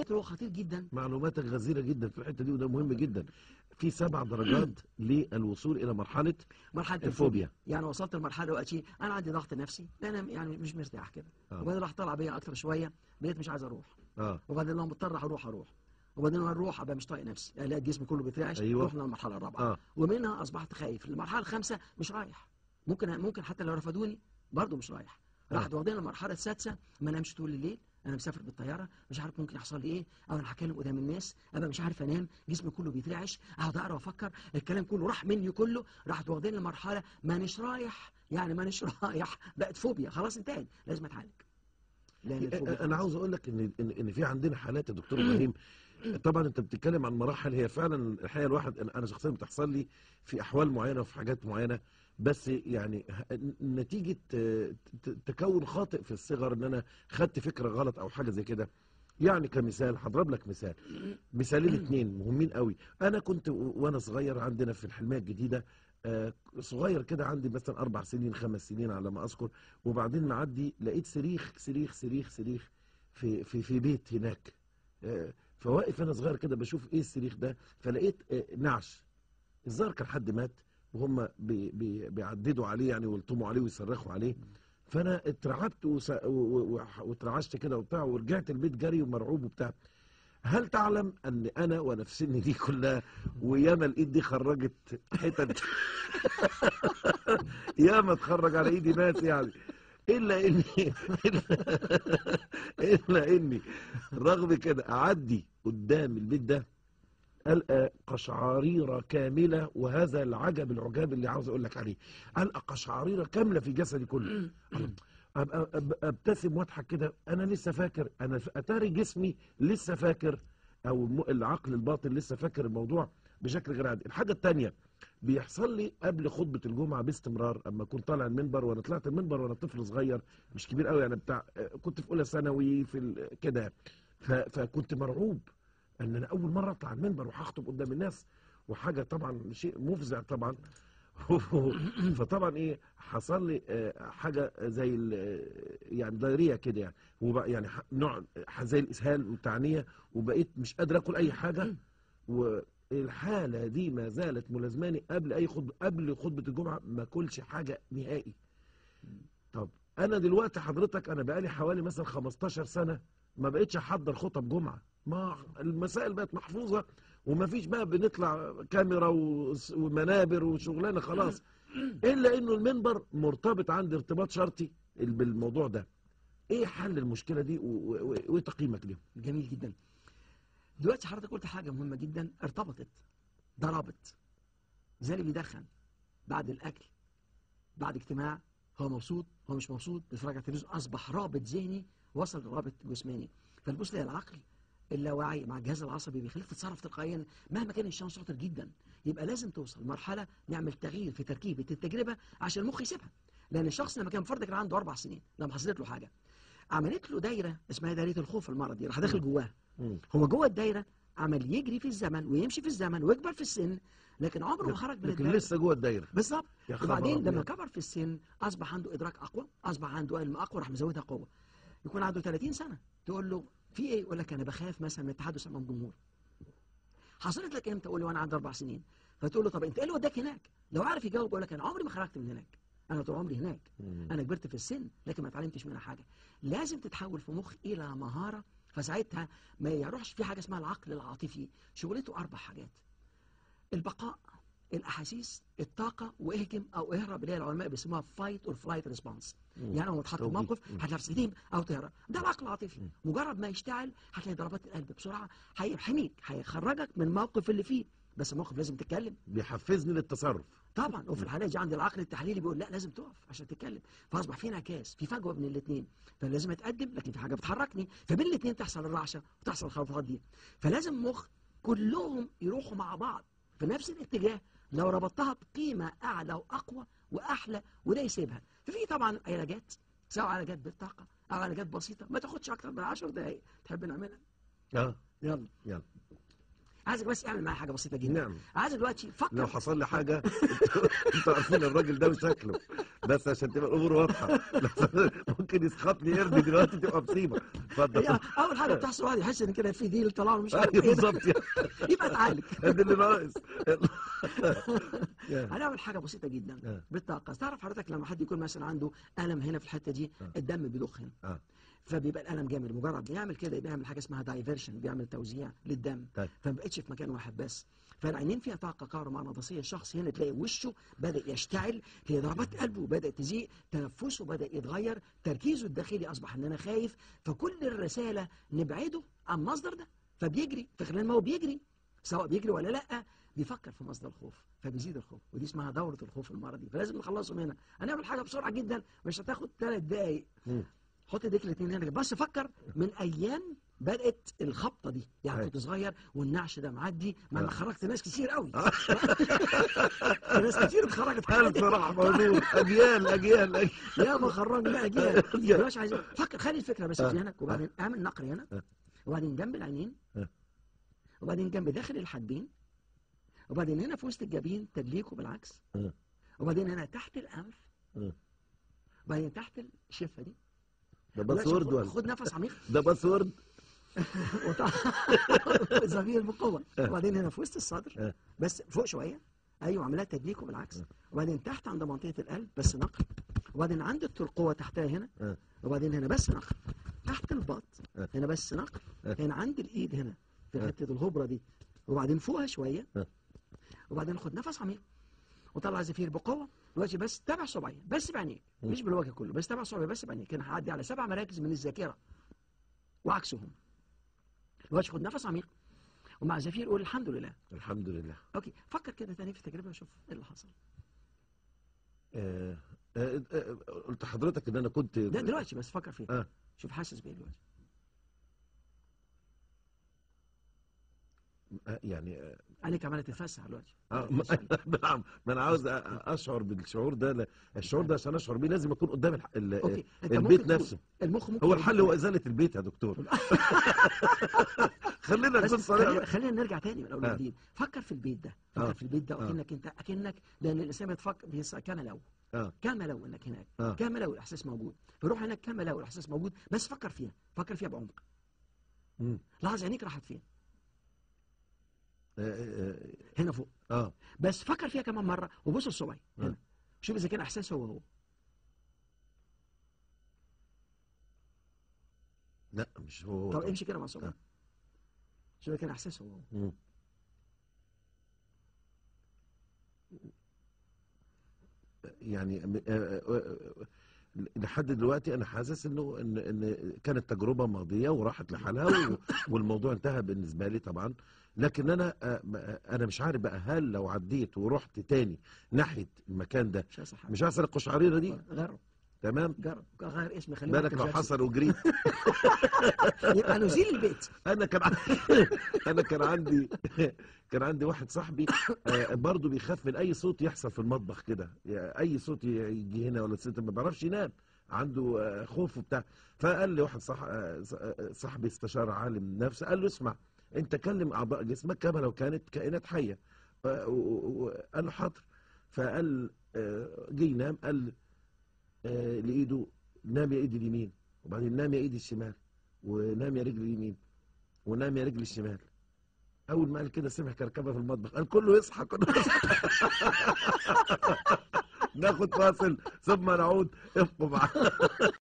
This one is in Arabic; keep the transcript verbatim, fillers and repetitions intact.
هو خطير جدا. معلوماتك غزيره جدا في الحته دي، وده مهم جدا. في سبع درجات للوصول الى مرحله مرحله الفوبيا. يعني وصلت لمرحله دلوقتي انا عندي ضغط نفسي، انا يعني مش مرتاح كده، آه. وبعدين راح طلع بيا اكتر شويه، بقيت مش عايز اروح، اه وبعدين لو مضطر اروح اروح، وبعدين لما اروح ابقى مش طايق نفسي، الاقي الجسم كله بيترعش. أيوة. رحنا للمرحله الرابعه، آه. ومنها اصبحت خايف. المرحله الخامسه مش رايح، ممكن ممكن حتى لو رفضوني برضه مش رايح. راحت واخدين المرحله السادسه، ما انامش طول الليل، انا مسافر بالطياره مش عارف ممكن يحصل لي ايه، او انا هتكلم قدام الناس ابقى مش عارف انام، جسمي كله بيترعش، اقعد اقرا وافكر، الكلام كله راح مني كله. راحت واخدين المرحله مانيش رايح، يعني مانيش رايح، بقت فوبيا، خلاص انتهت، لازم اتعالج. لان الفوبيا انا عاوز اقول لك ان ان ان في عندنا حالات يا دكتور ابراهيم. طبعا انت بتتكلم عن مراحل، هي فعلا الحقيقه الواحد انا شخصيا بتحصل لي في احوال معينه وفي حاجات معينه، بس يعني نتيجه تكون خاطئ في الصغر، ان انا خدت فكره غلط او حاجه زي كده. يعني كمثال هضرب لك مثال، مثالين اتنين مهمين قوي. انا كنت وانا صغير عندنا في الحلميه الجديده، آه صغير كده، عندي مثلا اربع سنين خمس سنين على ما اذكر، وبعدين معدي لقيت صريخ صريخ صريخ صريخ في في في بيت هناك. آه فواقف انا صغير كده بشوف ايه الصريخ ده، فلقيت آه نعش. الظاهر كان حد مات وهم بي بي بيعددوا عليه يعني، ويلطموا عليه ويصرخوا عليه. فانا اترعبت واترعشت كده وبتاع، ورجعت البيت جري ومرعوب وبتاع. هل تعلم ان انا وانا في سني دي كلها، وياما الايد دي خرجت حتت ياما اتخرج على ايدي ناس يعني، الا اني الا اني رغم كده اعدي قدام البيت ده القى قشعريره كامله، وهذا العجب العجاب اللي عاوز اقول لك عليه، القى قشعريره كامله في جسدي كله. ابقى ابتسم واضحك كده، انا لسه فاكر، انا اتاري جسمي لسه فاكر، او العقل الباطن لسه فاكر الموضوع بشكل غير عادي. الحاجه الثانيه بيحصل لي قبل خطبه الجمعه باستمرار، اما اكون طالع المنبر، وانا طلعت المنبر وانا طفل صغير مش كبير قوي يعني، بتاع كنت في اولى ثانوي في كده، فكنت مرعوب ان انا اول مره اطلع المنبر وهخطب قدام الناس، وحاجه طبعا شيء مفزع طبعا. فطبعا ايه حصل لي حاجه زي يعني دايريه كده يعني، وبقى يعني نوع زي الاسهال والتعنيه، وبقيت مش قادر اكل اي حاجه، والحاله دي ما زالت ملازماني قبل اي خطبه، قبل خطبه الجمعه ما اكلش حاجه نهائي. طب انا دلوقتي حضرتك انا بقالي حوالي مثلا خمستاشر سنه ما بقتش احضر خطب جمعه، ما المسائل بقت محفوظه، وما فيش بقى بنطلع كاميرا ومنابر وشغلانه خلاص، الا انه المنبر مرتبط عندي ارتباط شرطي بالموضوع ده. ايه حل المشكله دي وايه تقييمك ليهم؟ جميل جدا. دلوقتي حضرتك قلت حاجه مهمه جدا، ارتبطت، ده رابط. زي اللي بيدخن بعد الاكل، بعد اجتماع، هو مبسوط هو مش مبسوط، بيتفرج على التلفزيون، اصبح رابط ذهني وصل لرابط جسماني. فالبص العقل اللاواعي مع الجهاز العصبي بيخليك تتصرف تلقائيا مهما كان الشخص شاطر جدا. يبقى لازم توصل مرحله نعمل تغيير في تركيبه التجربه عشان المخ يسيبها. لان الشخص لما كان فرد كان عنده اربع سنين، لما حصلت له حاجه عملت له دايره اسمها دايره الخوف المرضي، راح داخل جواها. هو جوه الدايره عمل يجري في الزمن ويمشي في الزمن ويكبر في السن، لكن عمره ما خرج من لكن الدايره، لسه جوه الدايره بالظبط. وبعدين لما كبر في السن اصبح عنده ادراك اقوى، اصبح عنده علم اقوى، راح مزودها قوه. يكون عنده ثلاثين سنه تقول له في ايه؟ يقول لك انا بخاف مثلا من التحدث امام جمهور. حصلت لك امتى؟ يقول له وانا عندي اربع سنين. فتقول له طب انت ايه اللي وداك هناك؟ لو عارف يجاوب يقول لك انا عمري ما خرجت من هناك، انا طول عمري هناك، انا كبرت في السن لكن ما اتعلمتش منها حاجه. لازم تتحول في مخ الى مهاره، فساعتها ما يروحش في حاجه اسمها العقل العاطفي، شغلته اربع حاجات: البقاء، الاحاسيس، الطاقه، واهجم او اهرب، اللي هي العلماء بيسموها فايت اور فلايت ريسبونس. يعني لو اتحط في موقف هتلاقي تهجم او تهرب، ده العقل العاطفي. مجرد ما يشتعل هتلاقي ضربات القلب بسرعه، هيحميك، هيخرجك من الموقف اللي فيه، بس الموقف لازم تتكلم، بيحفزني للتصرف طبعا. وفي الحالات دي عند العقل التحليلي بيقول لا لازم تقف عشان تتكلم، فاصبح في انعكاس، في فجوه بين الاثنين، فلازم اتقدم لكن في حاجه بتحركني، فبين الاثنين تحصل الرعشه وتحصل الخلطات دي. فلازم مخ كلهم يروحوا مع بعض في نفس الاتجاه، لو ربطتها بقيمه اعلى واقوى واحلى وده يسيبها. ففي طبعا علاجات، سواء علاجات بالطاقه او علاجات بسيطه ما تاخدش اكتر من عشر دقائق. تحب نعملها؟ اه يلا يلا. عايزك بس اعمل معايا حاجه بسيطه جدا. نعم. عايز دلوقتي فكر لو حصل لي حاجه انتوا عارفين الراجل ده وشكله، بس عشان تبقى الامور واضحه ممكن يسخطني قرد دلوقتي تبقى مصيبه. اتفضل. هي اول حاجه بتحصل واحد يحس ان كده في ديل طلع له مش عارف ايوه ايه ده. بالظبط. يبقى اتعالج. ده اللي ناقص. يا. هنعمل حاجه بسيطه جدا آه. بالطاقه. تعرف حضرتك لما حد يكون مثلا عنده الم هنا في الحته دي، آه. الدم بيضخ هنا، اه فبيبقى الالم جامد. مجرد بيعمل كده بيعمل حاجه اسمها دايفرشن، بيعمل توزيع للدم، طيب. فما بقتش في مكان واحد بس. فالعينين فيها طاقه كهرومغناطيسيه. الشخص هنا تلاقي وشه بدا يشتعل، تلاقي ضربات قلبه بدات تزيد، تنفسه بدا يتغير، تركيزه الداخلي اصبح ان انا خايف. فكل الرساله نبعده عن المصدر ده، فبيجري في خلال ما هو بيجري، سواء بيجري ولا لا بيفكر في مصدر الخوف، فبيزيد الخوف. ودي اسمها دوره الخوف المرضي، فلازم نخلصه منها. هنعمل حاجه بسرعه جدا، مش هتاخد ثلاث دقائق. مم. حط ايديك الاثنين هنا بس فكر من ايام بدات الخبطه دي، يعني أيوة. كنت صغير والنعش ده معدي، مع آه. ان خرجت ناس كتير قوي. ناس كتير اتخرجت. ألف رحمة ونور. أجيال أجيال أجيال. يا ما خرجنا اجيال. مش عايز فكر، خلي الفكره بس آه. في ذهنك، وبعدين اعمل نقر هنا، آه. وبعدين جنب العينين، آه. وبعدين جنب داخل الحاجبين، وبعدين هنا في وسط الجبين تدليكه بالعكس، آه. وبعدين هنا تحت الانف، آه. وبعدين تحت الشفه دي. ده باسورد ولا؟ خد نفس عميق. ده باسورد. زميل بقوه. وبعدين هنا في وسط الصدر آه. بس فوق شويه، ايوه عملها تدليكه بالعكس، وبعدين تحت عند منطقه القلب بس نقر، وبعدين عند الترقوه تحتها هنا، آه. وبعدين هنا بس نقر، تحت البط آه. هنا بس نقر، آه. هنا عند الايد هنا في آه. حته الهبره دي، وبعدين فوقها شويه، آه. وبعدين خد نفس عميق وطلع زفير بقوه. دلوقتي بس تابع صبعي بس بعينيك، مش بالوجه كله، بس تابع صبعي بس بعينيك. انا هعدي على سبع مراكز من الذاكره وعكسهم. دلوقتي خد نفس عميق ومع زفير قول الحمد لله. الحمد لله. اوكي، فكر كده تاني في التجربه وشوف ايه اللي حصل. آه. آه. آه. قلت حضرتك ان انا كنت ده دلوقتي بس فكر فيه. آه. شوف حاسس بايه دلوقتي. آه. يعني آه. عينيك عماله تتفسح دلوقتي. اه ما نعم، ما انا عاوز اشعر بالشعور ده. لا، الشعور ده عشان اشعر بيه لازم اكون قدام الح... ال... اوكي، انت البيت ممكن نفسه. المخ ممكن هو الحل هو ازاله البيت يا دكتور. خلينا نكون بس صريح. خلينا, خلينا نرجع تاني من اول آه. وجديد. فكر في البيت ده، فكر آه. في البيت ده آه. اكنك انت اكنك لان الانسان بيتفكر بيسعى كما لو اه كما لو انك هناك، آه. كما لو الاحساس موجود، فروح هناك كما لو الاحساس موجود، بس فكر فيها، فكر فيها بعمق. مم. لاحظ عينيك راحت فين؟ آه. آه. هنا فوق. اه بس فكر فيها كمان مره وبص لصبعي آه. هنا، شوف اذا كان احساس هو هو. لا مش هو. طب طبعا. امشي كده مع صبعي، آه. شوف اذا كان احساس هو هو. مم. يعني آه، آه، آه، لحد دلوقتي انا حاسس انه ان ان كانت تجربه ماضيه وراحت لحالها و- والموضوع انتهى بالنسبه لي طبعا. لكن انا آه، آه، انا مش عارف بقى، هل لو عديت ورحت تاني ناحيه المكان ده مش هيحصل حاجه. مش هيحصل القشعريره دي؟ جرب تمام. جرب غير اسمي خليه بالك مايكل لو جاكسون. حصل وجريت. يبقى نزيل البيت. انا كان عندي انا كان عندي كان عندي واحد صاحبي آه، برضه بيخاف من اي صوت يحصل في المطبخ كده، يعني اي صوت يجي هنا ولا ست ما بيعرفش ينام، عنده آه، خوف وبتاع. فقال لي واحد صح آه، صاحبي استشار عالم نفس، قال له اسمع انت كلم اعضاء جسمك كما لو كانت كائنات حيه. آه، و- و- و- قال له حاضر. فقال آه، جه ينام، قال آه، لايده نام يا ايدي اليمين، وبعدين نام يا ايدي الشمال، ونام يا رجل اليمين، ونام يا رجل الشمال. اول ما قال كده سمع كركبه في المطبخ، قال كله يصحى كله يصحى. ناخد فاصل ثم نعود، ابقوا معنا.